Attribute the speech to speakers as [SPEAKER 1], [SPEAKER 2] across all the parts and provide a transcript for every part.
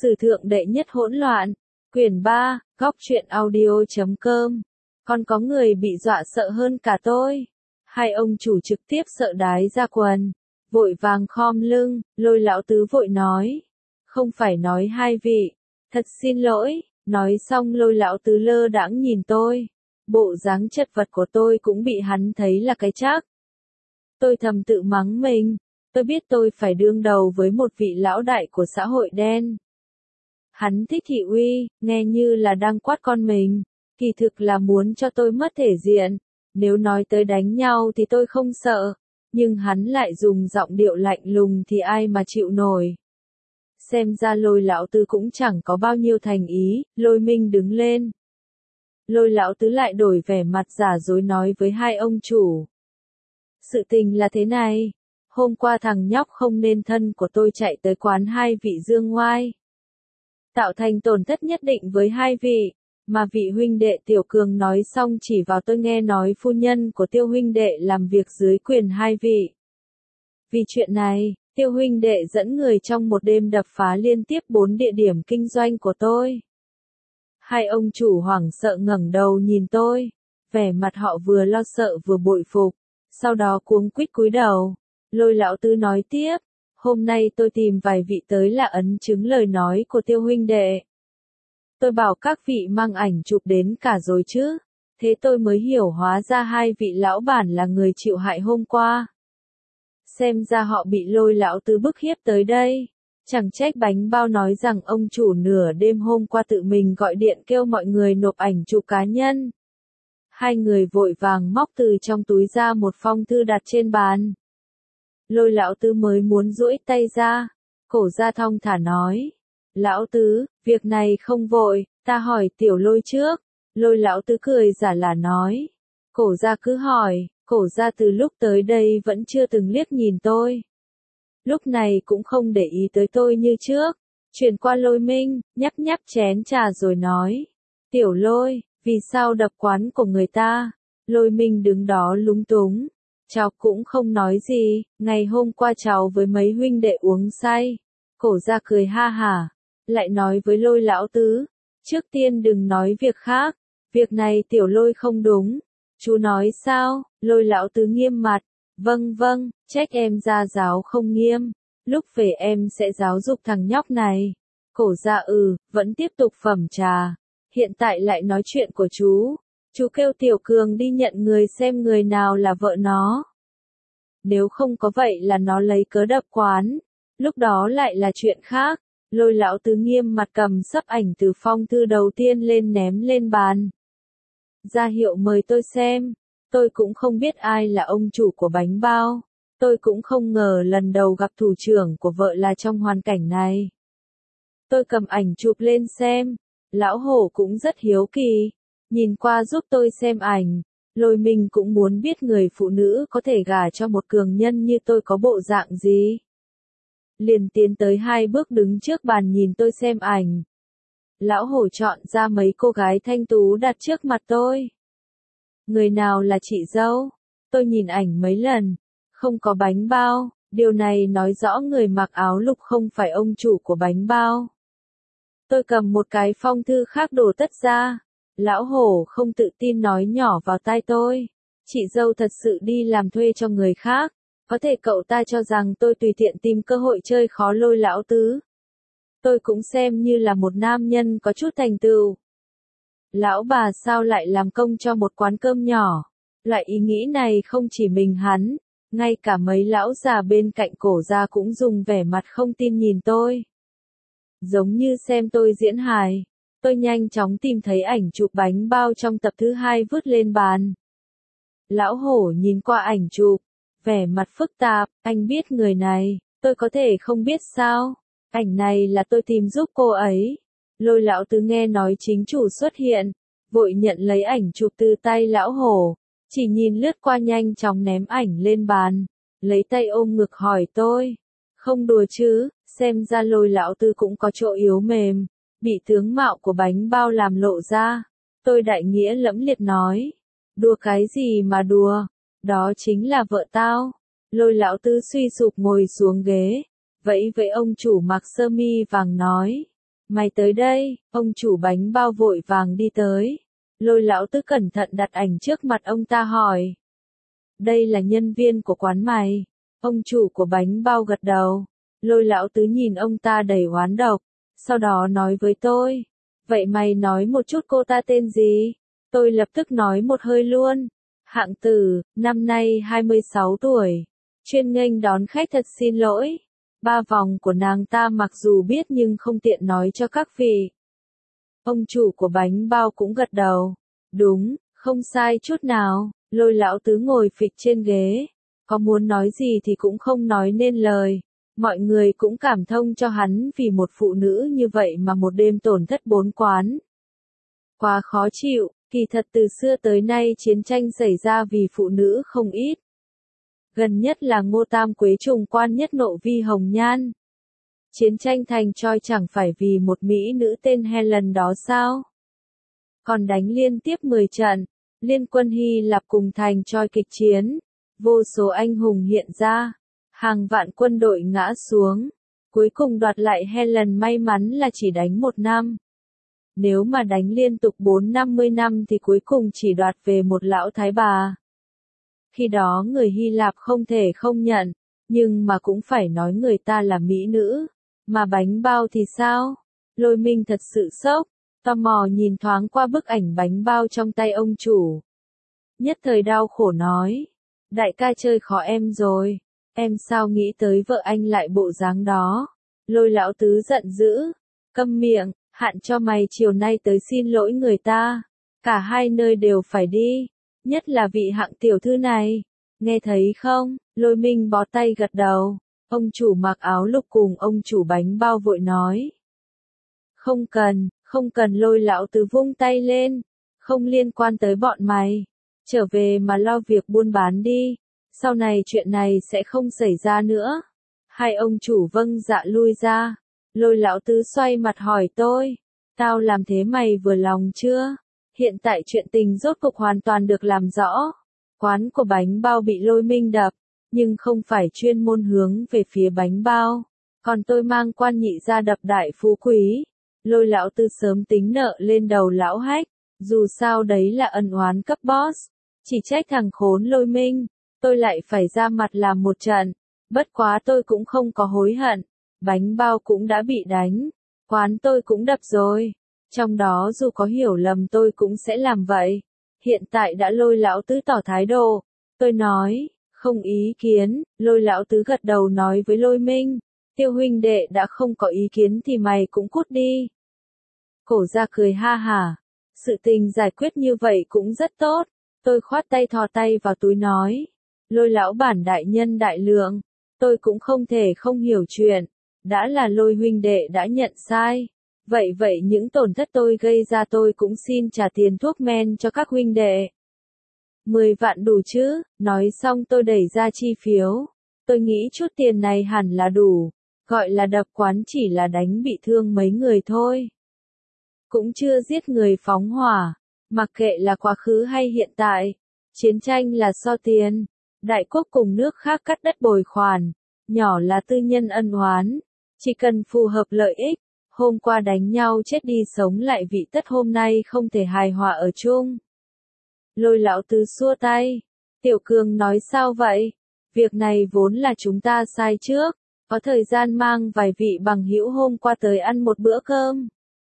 [SPEAKER 1] Sử thượng đệ nhất hỗn loạn, quyển 3, góc truyện audio.com. Còn có người bị dọa sợ hơn cả tôi. Hai ông chủ trực tiếp sợ đái ra quần, vội vàng khom lưng, Lôi lão tứ vội nói. Không phải nói hai vị, thật xin lỗi, nói xong Lôi lão tứ lơ đãng nhìn tôi. Bộ dáng chật vật của tôi cũng bị hắn thấy là cái chắc. Tôi thầm tự mắng mình, tôi biết tôi phải đương đầu với một vị lão đại của xã hội đen. Hắn thích thị uy, nghe như là đang quát con mình, kỳ thực là muốn cho tôi mất thể diện. Nếu nói tới đánh nhau thì tôi không sợ, nhưng hắn lại dùng giọng điệu lạnh lùng thì ai mà chịu nổi. Xem ra Lôi lão tứ cũng chẳng có bao nhiêu thành ý. Lôi Minh đứng lên. Lôi lão tứ lại đổi vẻ mặt giả dối nói với hai ông chủ. Sự tình là thế này, hôm qua thằng nhóc không nên thân của tôi chạy tới quán hai vị dương ngoai, tạo thành tổn thất nhất định với hai vị, mà vị huynh đệ Tiểu Cường nói xong chỉ vào tôi nghe nói phu nhân của Tiêu huynh đệ làm việc dưới quyền hai vị. Vì chuyện này, Tiêu huynh đệ dẫn người trong một đêm đập phá liên tiếp 4 địa điểm kinh doanh của tôi. Hai ông chủ hoảng sợ ngẩng đầu nhìn tôi, vẻ mặt họ vừa lo sợ vừa bội phục, sau đó cuống quýt cúi đầu. Lôi lão tứ nói tiếp, hôm nay tôi tìm vài vị tới là ấn chứng lời nói của Tiêu huynh đệ. Tôi bảo các vị mang ảnh chụp đến cả rồi chứ, thế tôi mới hiểu hóa ra hai vị lão bản là người chịu hại hôm qua. Xem ra họ bị Lôi lão tứ bức hiếp tới đây. Chẳng trách Bánh Bao nói rằng ông chủ nửa đêm hôm qua tự mình gọi điện kêu mọi người nộp ảnh chụp cá nhân. Hai người vội vàng móc từ trong túi ra một phong thư đặt trên bàn. Lôi lão tứ mới muốn duỗi tay ra, cổ ra thong thả nói. Lão tứ, việc này không vội, ta hỏi Tiểu Lôi trước. Lôi lão tứ cười giả là nói. Cổ ra cứ hỏi, cổ ra từ lúc tới đây vẫn chưa từng liếc nhìn tôi. Lúc này cũng không để ý tới tôi như trước. Chuyển qua Lôi Minh, nhấp nhấp chén trà rồi nói. Tiểu Lôi, vì sao đập quán của người ta? Lôi Minh đứng đó lúng túng. Cháu cũng không nói gì, ngày hôm qua cháu với mấy huynh đệ uống say. Cổ ra cười ha hả, lại nói với Lôi lão tứ. Trước tiên đừng nói việc khác, việc này Tiểu Lôi không đúng. Chú nói sao? Lôi lão tứ nghiêm mặt. Vâng vâng, trách em gia giáo không nghiêm. Lúc về em sẽ giáo dục thằng nhóc này. Cổ ra vẫn tiếp tục phẩm trà. Hiện tại lại nói chuyện của chú. Chú kêu Tiểu Cường đi nhận người xem người nào là vợ nó. Nếu không có vậy là nó lấy cớ đập quán. Lúc đó lại là chuyện khác. Lôi lão tứ nghiêm mặt cầm sấp ảnh từ phong thư đầu tiên lên ném lên bàn. Ra hiệu mời tôi xem. Tôi cũng không biết ai là ông chủ của Bánh Bao. Tôi cũng không ngờ lần đầu gặp thủ trưởng của vợ là trong hoàn cảnh này. Tôi cầm ảnh chụp lên xem. Lão hổ cũng rất hiếu kỳ. Nhìn qua giúp tôi xem ảnh. Lôi mình cũng muốn biết người phụ nữ có thể gả cho một cường nhân như tôi có bộ dạng gì. Liền tiến tới 2 bước đứng trước bàn nhìn tôi xem ảnh. Lão hổ chọn ra mấy cô gái thanh tú đặt trước mặt tôi. Người nào là chị dâu? Tôi nhìn ảnh mấy lần. Không có Bánh Bao. Điều này nói rõ người mặc áo lục không phải ông chủ của Bánh Bao. Tôi cầm một cái phong thư khác đổ tất ra. Lão hổ không tự tin nói nhỏ vào tai tôi. Chị dâu thật sự đi làm thuê cho người khác. Có thể cậu ta cho rằng tôi tùy tiện tìm cơ hội chơi khó Lôi lão tứ. Tôi cũng xem như là một nam nhân có chút thành tựu. Lão bà sao lại làm công cho một quán cơm nhỏ? Loại ý nghĩ này không chỉ mình hắn, ngay cả mấy lão già bên cạnh cổ ra cũng dùng vẻ mặt không tin nhìn tôi. Giống như xem tôi diễn hài. Tôi nhanh chóng tìm thấy ảnh chụp Bánh Bao trong tập thứ 2 vứt lên bàn. Lão hổ nhìn qua ảnh chụp, vẻ mặt phức tạp, anh biết người này, tôi có thể không biết sao? Ảnh này là tôi tìm giúp cô ấy. Lôi lão tứ nghe nói chính chủ xuất hiện, vội nhận lấy ảnh chụp từ tay lão hổ, chỉ nhìn lướt qua nhanh chóng ném ảnh lên bàn, lấy tay ôm ngực hỏi tôi. Không đùa chứ, xem ra Lôi lão tứ cũng có chỗ yếu mềm, bị tướng mạo của Bánh Bao làm lộ ra. Tôi đại nghĩa lẫm liệt nói. Đùa cái gì mà đùa, đó chính là vợ tao. Lôi lão tứ suy sụp ngồi xuống ghế, vẫy với ông chủ mặc sơ mi vàng nói. Mày tới đây, ông chủ bánh bao vội vàng đi tới. Lôi lão tứ cẩn thận đặt ảnh trước mặt ông ta hỏi. Đây là nhân viên của quán mày. Ông chủ của bánh bao gật đầu. Lôi lão tứ nhìn ông ta đầy oán độc. Sau đó nói với tôi. Vậy mày nói một chút cô ta tên gì? Tôi lập tức nói một hơi luôn. Hạng Tử, năm nay 26 tuổi. Chuyên nghênh đón khách, thật xin lỗi. Ba vòng của nàng ta mặc dù biết nhưng không tiện nói cho các vị. Ông chủ của bánh bao cũng gật đầu. Đúng, không sai chút nào. Lôi lão tứ ngồi phịch trên ghế. Có muốn nói gì thì cũng không nói nên lời. Mọi người cũng cảm thông cho hắn vì một phụ nữ như vậy mà một đêm tổn thất 4 quán. Quá khó chịu, kỳ thật từ xưa tới nay chiến tranh xảy ra vì phụ nữ không ít. Gần nhất là Ngô Tam Quế trùng quan nhất nộ vi hồng nhan. Chiến tranh thành Troy chẳng phải vì một mỹ nữ tên Helen đó sao? Còn đánh liên tiếp 10 trận, liên quân Hy Lạp cùng thành Troy kịch chiến, vô số anh hùng hiện ra, hàng vạn quân đội ngã xuống, cuối cùng đoạt lại Helen, may mắn là chỉ đánh 1 năm. Nếu mà đánh liên tục 40-50 năm thì cuối cùng chỉ đoạt về một lão thái bà. Khi đó người Hy Lạp không thể không nhận, nhưng mà cũng phải nói người ta là mỹ nữ. Mà bánh bao thì sao? Lôi Minh thật sự sốc, tò mò nhìn thoáng qua bức ảnh bánh bao trong tay ông chủ. Nhất thời đau khổ nói, đại ca chơi khó em rồi, em sao nghĩ tới vợ anh lại bộ dáng đó. Lôi lão tứ giận dữ, câm miệng, hạn cho mày chiều nay tới xin lỗi người ta. Cả hai nơi đều phải đi, nhất là vị Hạng tiểu thư này. Nghe thấy không? Lôi Minh bó tay gật đầu. Ông chủ mặc áo lục cùng ông chủ bánh bao vội nói. Không cần, Lôi lão tứ vung tay lên. Không liên quan tới bọn mày. Trở về mà lo việc buôn bán đi. Sau này chuyện này sẽ không xảy ra nữa. Hai ông chủ vâng dạ lui ra. Lôi lão tứ xoay mặt hỏi tôi. Tao làm thế mày vừa lòng chưa? Hiện tại chuyện tình rốt cục hoàn toàn được làm rõ. Quán của bánh bao bị Lôi Minh đập, nhưng không phải chuyên môn hướng về phía bánh bao. Còn tôi mang quan nhị ra đập đại phú quý. Lôi lão tứ sớm tính nợ lên đầu lão Hách. Dù sao đấy là ân oán cấp boss. Chỉ trách thằng khốn Lôi Minh. Tôi lại phải ra mặt làm một trận. Bất quá tôi cũng không có hối hận. Bánh bao cũng đã bị đánh. Quán tôi cũng đập rồi. Trong đó dù có hiểu lầm tôi cũng sẽ làm vậy. Hiện tại đã Lôi lão tứ tỏ thái độ. Tôi nói, không ý kiến. Lôi lão tứ gật đầu nói với Lôi Minh. Tiêu huynh đệ đã không có ý kiến thì mày cũng cút đi. Cổ ra cười ha hả. Sự tình giải quyết như vậy cũng rất tốt. Tôi khoát tay thò tay vào túi nói. Lôi lão bản đại nhân đại lượng. Tôi cũng không thể không hiểu chuyện. Đã là Lôi huynh đệ đã nhận sai. Vậy những tổn thất tôi gây ra tôi cũng xin trả tiền thuốc men cho các huynh đệ. 10 vạn đủ chứ? Nói xong tôi đẩy ra chi phiếu. Tôi nghĩ chút tiền này hẳn là đủ. Gọi là đập quán chỉ là đánh bị thương mấy người thôi. Cũng chưa giết người phóng hỏa. Mặc kệ là quá khứ hay hiện tại. Chiến tranh là so tiền. Đại quốc cùng nước khác cắt đất bồi khoản. Nhỏ là tư nhân ân oán. Chỉ cần phù hợp lợi ích. Hôm qua đánh nhau chết đi sống lại vị tất hôm nay không thể hài hòa ở chung. Lôi lão tứ xua tay. Tiểu Cường nói sao vậy? Việc này vốn là chúng ta sai trước. Có thời gian mang vài vị bằng hữu hôm qua tới ăn một bữa cơm.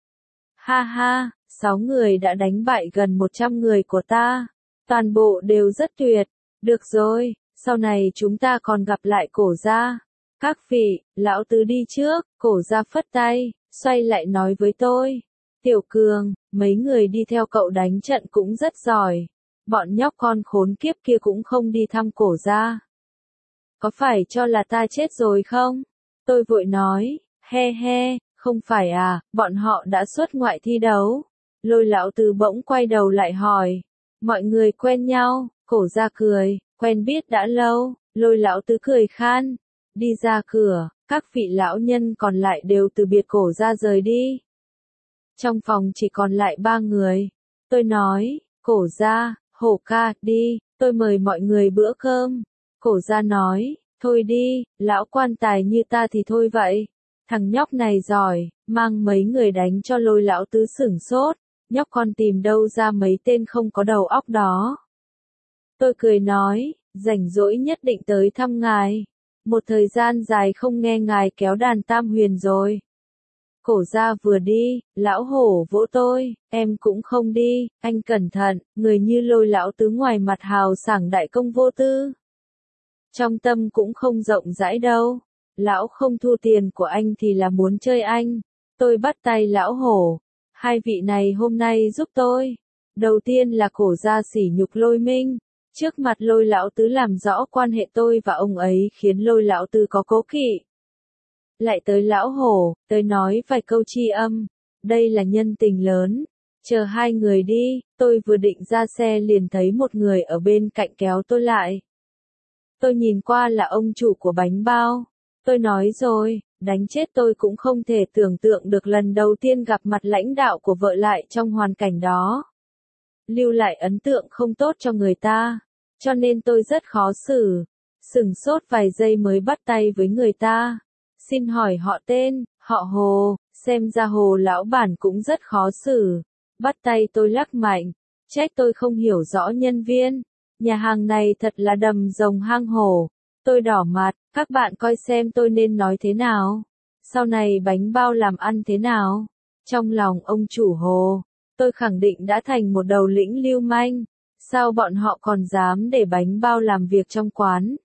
[SPEAKER 1] Ha ha, 6 người đã đánh bại gần 100 người của ta. Toàn bộ đều rất tuyệt. Được rồi, sau này chúng ta còn gặp lại Cổ gia. Các vị, lão tứ đi trước. Cổ gia phất tay, xoay lại nói với tôi. Tiểu Cường, mấy người đi theo cậu đánh trận cũng rất giỏi. Bọn nhóc con khốn kiếp kia cũng không đi thăm Cổ gia. Có phải cho là ta chết rồi không? Tôi vội nói, he, không phải à, bọn họ đã xuất ngoại thi đấu. Lôi lão tứ bỗng quay đầu lại hỏi. Mọi người quen nhau, Cổ gia cười, quen biết đã lâu. Lôi lão tứ cười khan. Đi ra cửa, các vị lão nhân còn lại đều từ biệt Cổ gia rời đi. Trong phòng chỉ còn lại 3 người. Tôi nói, Cổ gia, Hổ ca, đi, tôi mời mọi người bữa cơm. Cổ gia nói, thôi đi, lão quan tài như ta thì thôi vậy. Thằng nhóc này giỏi, mang mấy người đánh cho Lôi lão tứ sửng sốt, nhóc con tìm đâu ra mấy tên không có đầu óc đó. Tôi cười nói, rảnh rỗi nhất định tới thăm ngài. Một thời gian dài không nghe ngài kéo đàn tam huyền rồi. Cổ ra vừa đi, lão hổ vỗ tôi, em cũng không đi, anh cẩn thận, người như Lôi lão tứ ngoài mặt hào sảng đại công vô tư. Trong tâm cũng không rộng rãi đâu, lão không thu tiền của anh thì là muốn chơi anh. Tôi bắt tay lão hổ, hai vị này hôm nay giúp tôi. Đầu tiên là cổ ra sỉ nhục Lôi Minh, trước mặt Lôi lão tứ làm rõ quan hệ tôi và ông ấy khiến Lôi lão tứ có cố kỵ. Lại tới lão hổ, tới nói vài câu tri âm, đây là nhân tình lớn. Chờ hai người đi, tôi vừa định ra xe liền thấy một người ở bên cạnh kéo tôi lại. Tôi nhìn qua là ông chủ của bánh bao. Tôi nói rồi, đánh chết tôi cũng không thể tưởng tượng được lần đầu tiên gặp mặt lãnh đạo của vợ lại trong hoàn cảnh đó. Lưu lại ấn tượng không tốt cho người ta, cho nên tôi rất khó xử. Sửng sốt vài giây mới bắt tay với người ta. Xin hỏi họ tên, họ Hồ, xem ra Hồ lão bản cũng rất khó xử. Bắt tay tôi lắc mạnh, trách tôi không hiểu rõ nhân viên. Nhà hàng này thật là đầm rồng hang hổ. Tôi đỏ mặt, các bạn coi xem tôi nên nói thế nào. Sau này bánh bao làm ăn thế nào? Trong lòng ông chủ Hồ, tôi khẳng định đã thành một đầu lĩnh lưu manh. Sao bọn họ còn dám để bánh bao làm việc trong quán?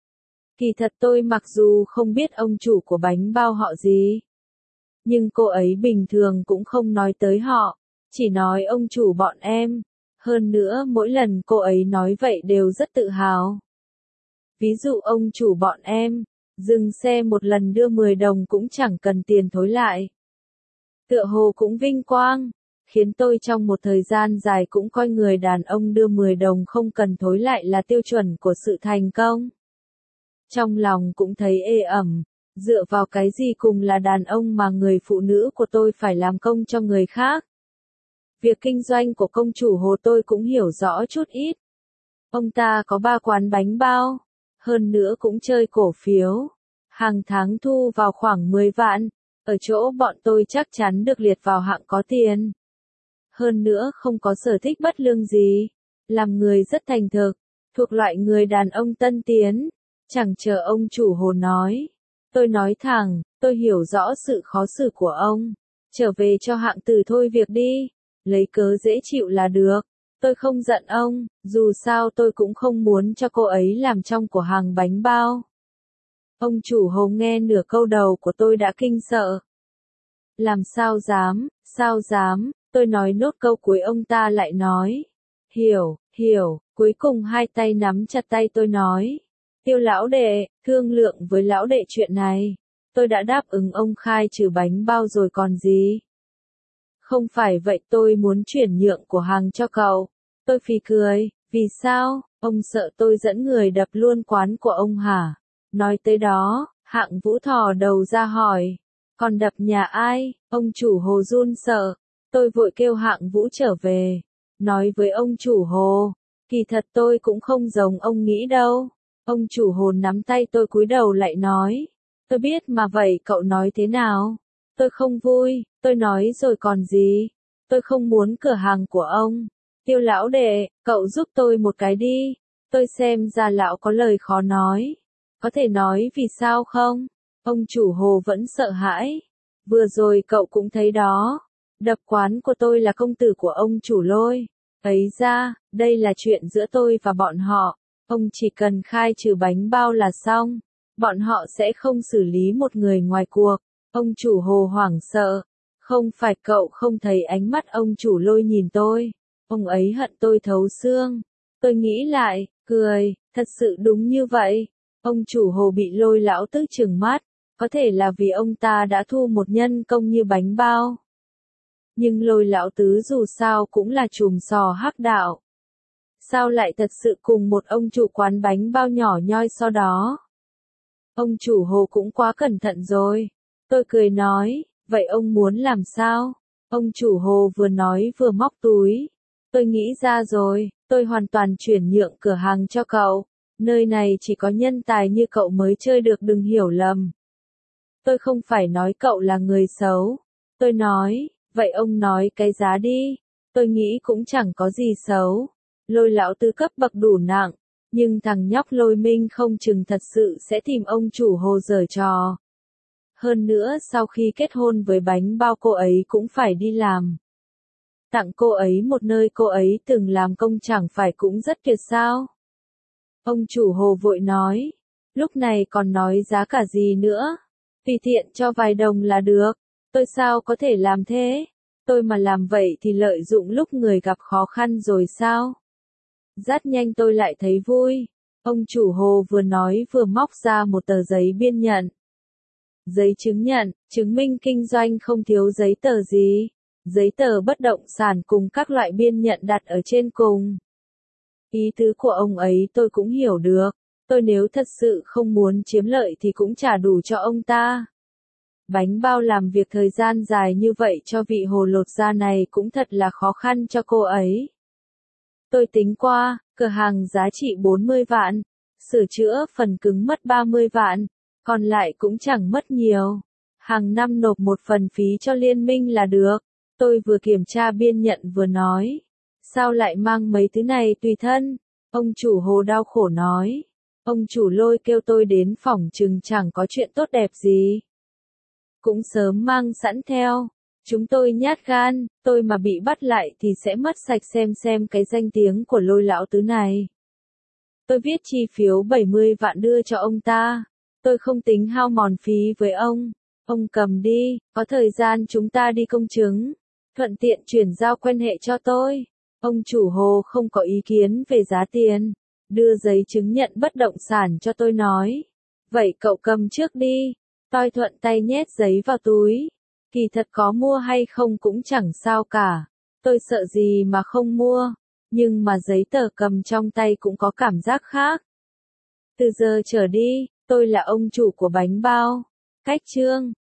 [SPEAKER 1] Kỳ thật tôi mặc dù không biết ông chủ của bánh bao họ gì, nhưng cô ấy bình thường cũng không nói tới họ, chỉ nói ông chủ bọn em. Hơn nữa mỗi lần cô ấy nói vậy đều rất tự hào. Ví dụ ông chủ bọn em, dừng xe một lần đưa 10 đồng cũng chẳng cần tiền thối lại. Tựa hồ cũng vinh quang, khiến tôi trong một thời gian dài cũng coi người đàn ông đưa 10 đồng không cần thối lại là tiêu chuẩn của sự thành công. Trong lòng cũng thấy ê ẩm, dựa vào cái gì cùng là đàn ông mà người phụ nữ của tôi phải làm công cho người khác. Việc kinh doanh của công chủ Hồ tôi cũng hiểu rõ chút ít. Ông ta có 3 quán bánh bao, hơn nữa cũng chơi cổ phiếu. Hàng tháng thu vào khoảng 10 vạn, ở chỗ bọn tôi chắc chắn được liệt vào hạng có tiền. Hơn nữa không có sở thích bất lương gì, làm người rất thành thực, thuộc loại người đàn ông tân tiến. Chẳng chờ ông chủ Hồ nói. Tôi nói thẳng, tôi hiểu rõ sự khó xử của ông. Trở về cho hạng tử thôi việc đi. Lấy cớ dễ chịu là được. Tôi không giận ông, dù sao tôi cũng không muốn cho cô ấy làm trong cửa hàng bánh bao. Ông chủ Hồ nghe nửa câu đầu của tôi đã kinh sợ. Làm sao dám, tôi nói nốt câu cuối ông ta lại nói. Hiểu, cuối cùng hai tay nắm chặt tay tôi nói. Tiêu lão đệ, thương lượng với lão đệ chuyện này. Tôi đã đáp ứng ông khai trừ bánh bao rồi còn gì. Không phải vậy tôi muốn chuyển nhượng của hàng cho cậu. Tôi phì cười, vì sao, ông sợ tôi dẫn người đập luôn quán của ông hả? Nói tới đó, Hạng Vũ thò đầu ra hỏi. Còn đập nhà ai? Ông chủ Hồ run sợ. Tôi vội kêu Hạng Vũ trở về. Nói với ông chủ Hồ. Kỳ thật tôi cũng không giống ông nghĩ đâu. Ông chủ Hồ nắm tay tôi cúi đầu lại nói. Tôi biết mà vậy cậu nói thế nào? Tôi không vui, tôi nói rồi còn gì? Tôi không muốn cửa hàng của ông. Tiêu lão đệ, cậu giúp tôi một cái đi. Tôi xem ra lão có lời khó nói. Có thể nói vì sao không? Ông chủ Hồ vẫn sợ hãi. Vừa rồi cậu cũng thấy đó. Đập quán của tôi là công tử của ông chủ Lôi. Ấy ra, đây là chuyện giữa tôi và bọn họ. Ông chỉ cần khai trừ bánh bao là xong. Bọn họ sẽ không xử lý một người ngoài cuộc. Ông chủ Hồ hoảng sợ. Không phải cậu không thấy ánh mắt ông chủ Lôi nhìn tôi. Ông ấy hận tôi thấu xương. Tôi nghĩ lại, cười, thật sự đúng như vậy. Ông chủ Hồ bị Lôi lão tức trừng mắt. Có thể là vì ông ta đã thu một nhân công như bánh bao. Nhưng Lôi lão tứ dù sao cũng là trùm sò hắc đạo. Sao lại thật sự cùng một ông chủ quán bánh bao nhỏ nhoi sau đó? Ông chủ Hồ cũng quá cẩn thận rồi. Tôi cười nói, vậy ông muốn làm sao? Ông chủ Hồ vừa nói vừa móc túi. Tôi nghĩ ra rồi, tôi hoàn toàn chuyển nhượng cửa hàng cho cậu. Nơi này chỉ có nhân tài như cậu mới chơi được, đừng hiểu lầm. Tôi không phải nói cậu là người xấu. Tôi nói, vậy ông nói cái giá đi. Tôi nghĩ cũng chẳng có gì xấu. Lôi lão tứ cấp bậc đủ nặng, nhưng thằng nhóc Lôi Minh không chừng thật sự sẽ tìm ông chủ Hồ giở trò. Hơn nữa sau khi kết hôn với bánh bao cô ấy cũng phải đi làm. Tặng cô ấy một nơi cô ấy từng làm công chẳng phải cũng rất tuyệt sao? Ông chủ Hồ vội nói, lúc này còn nói giá cả gì nữa? Tùy tiện cho vài đồng là được, tôi sao có thể làm thế? Tôi mà làm vậy thì lợi dụng lúc người gặp khó khăn rồi sao? Rất nhanh tôi lại thấy vui. Ông chủ Hồ vừa nói vừa móc ra một tờ giấy biên nhận. Giấy chứng nhận, chứng minh kinh doanh không thiếu giấy tờ gì. Giấy tờ bất động sản cùng các loại biên nhận đặt ở trên cùng. Ý tứ của ông ấy tôi cũng hiểu được. Tôi nếu thật sự không muốn chiếm lợi thì cũng trả đủ cho ông ta. Bánh bao làm việc thời gian dài như vậy cho vị Hồ lột da này cũng thật là khó khăn cho cô ấy. Tôi tính qua, cửa hàng giá trị 40 vạn, sửa chữa phần cứng mất 30 vạn, còn lại cũng chẳng mất nhiều. Hàng năm nộp một phần phí cho liên minh là được. Tôi vừa kiểm tra biên nhận vừa nói. Sao lại mang mấy thứ này tùy thân? Ông chủ Hồ đau khổ nói. Ông chủ Lôi kêu tôi đến phỏng chừng chẳng có chuyện tốt đẹp gì. Cũng sớm mang sẵn theo. Chúng tôi nhát gan, tôi mà bị bắt lại thì sẽ mất sạch xem cái danh tiếng của Lôi lão tứ này. Tôi viết chi phiếu 70 vạn đưa cho ông ta. Tôi không tính hao mòn phí với ông. Ông cầm đi, có thời gian chúng ta đi công chứng. Thuận tiện chuyển giao quan hệ cho tôi. Ông chủ Hồ không có ý kiến về giá tiền. Đưa giấy chứng nhận bất động sản cho tôi nói. Vậy cậu cầm trước đi. Tôi thuận tay nhét giấy vào túi. Kỳ thật có mua hay không cũng chẳng sao cả. Tôi sợ gì mà không mua. Nhưng mà giấy tờ cầm trong tay cũng có cảm giác khác. Từ giờ trở đi, tôi là ông chủ của bánh bao. Cách chương